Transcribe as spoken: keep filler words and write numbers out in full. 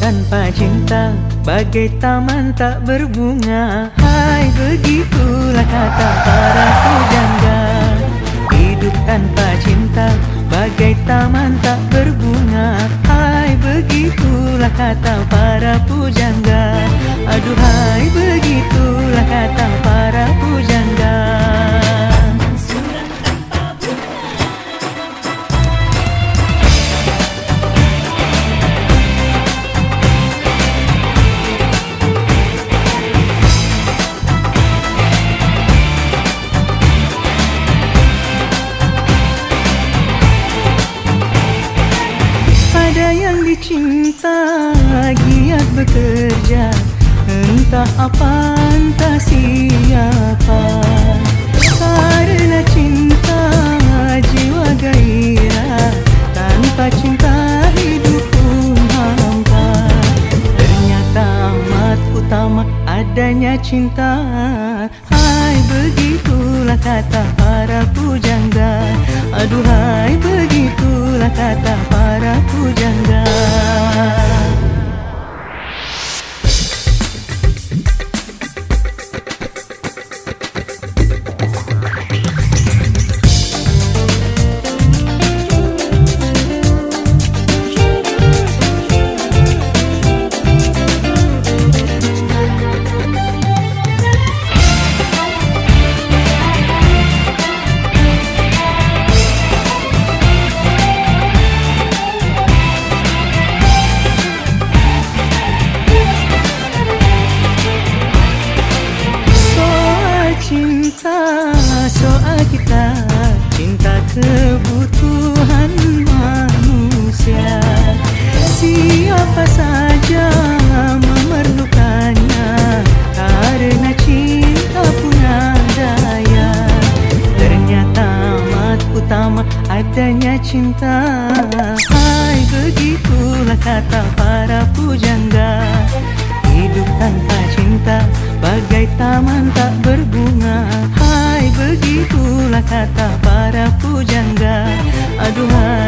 tanpa cinta bagai taman tak berbunga. Hai, begitulah kata para pujangga. Hidup tanpa cinta bagai taman tak berbunga. Hai, begitulah kata para pujangga. Aduhai, begitulah kata para pujangga. Ada yang dicinta giat bekerja, entah apa entah siapa. Karena cinta jiwa gairah, tanpa cinta hidup pun hampa. Ternyata amat utama adanya cinta. Hai, begitulah kata para pujangga. Aduhai, begitulah kata para pujangga. Soal kita, cinta kebutuhan manusia. Siapa saja memerlukannya, karena cinta punya daya. Ternyata amat utama adanya cinta. Hai, begitulah kata para pujangga. Hidup tanpa cinta bagai taman tak berbunga. Hai, begitulah kata para pujangga. Aduhai.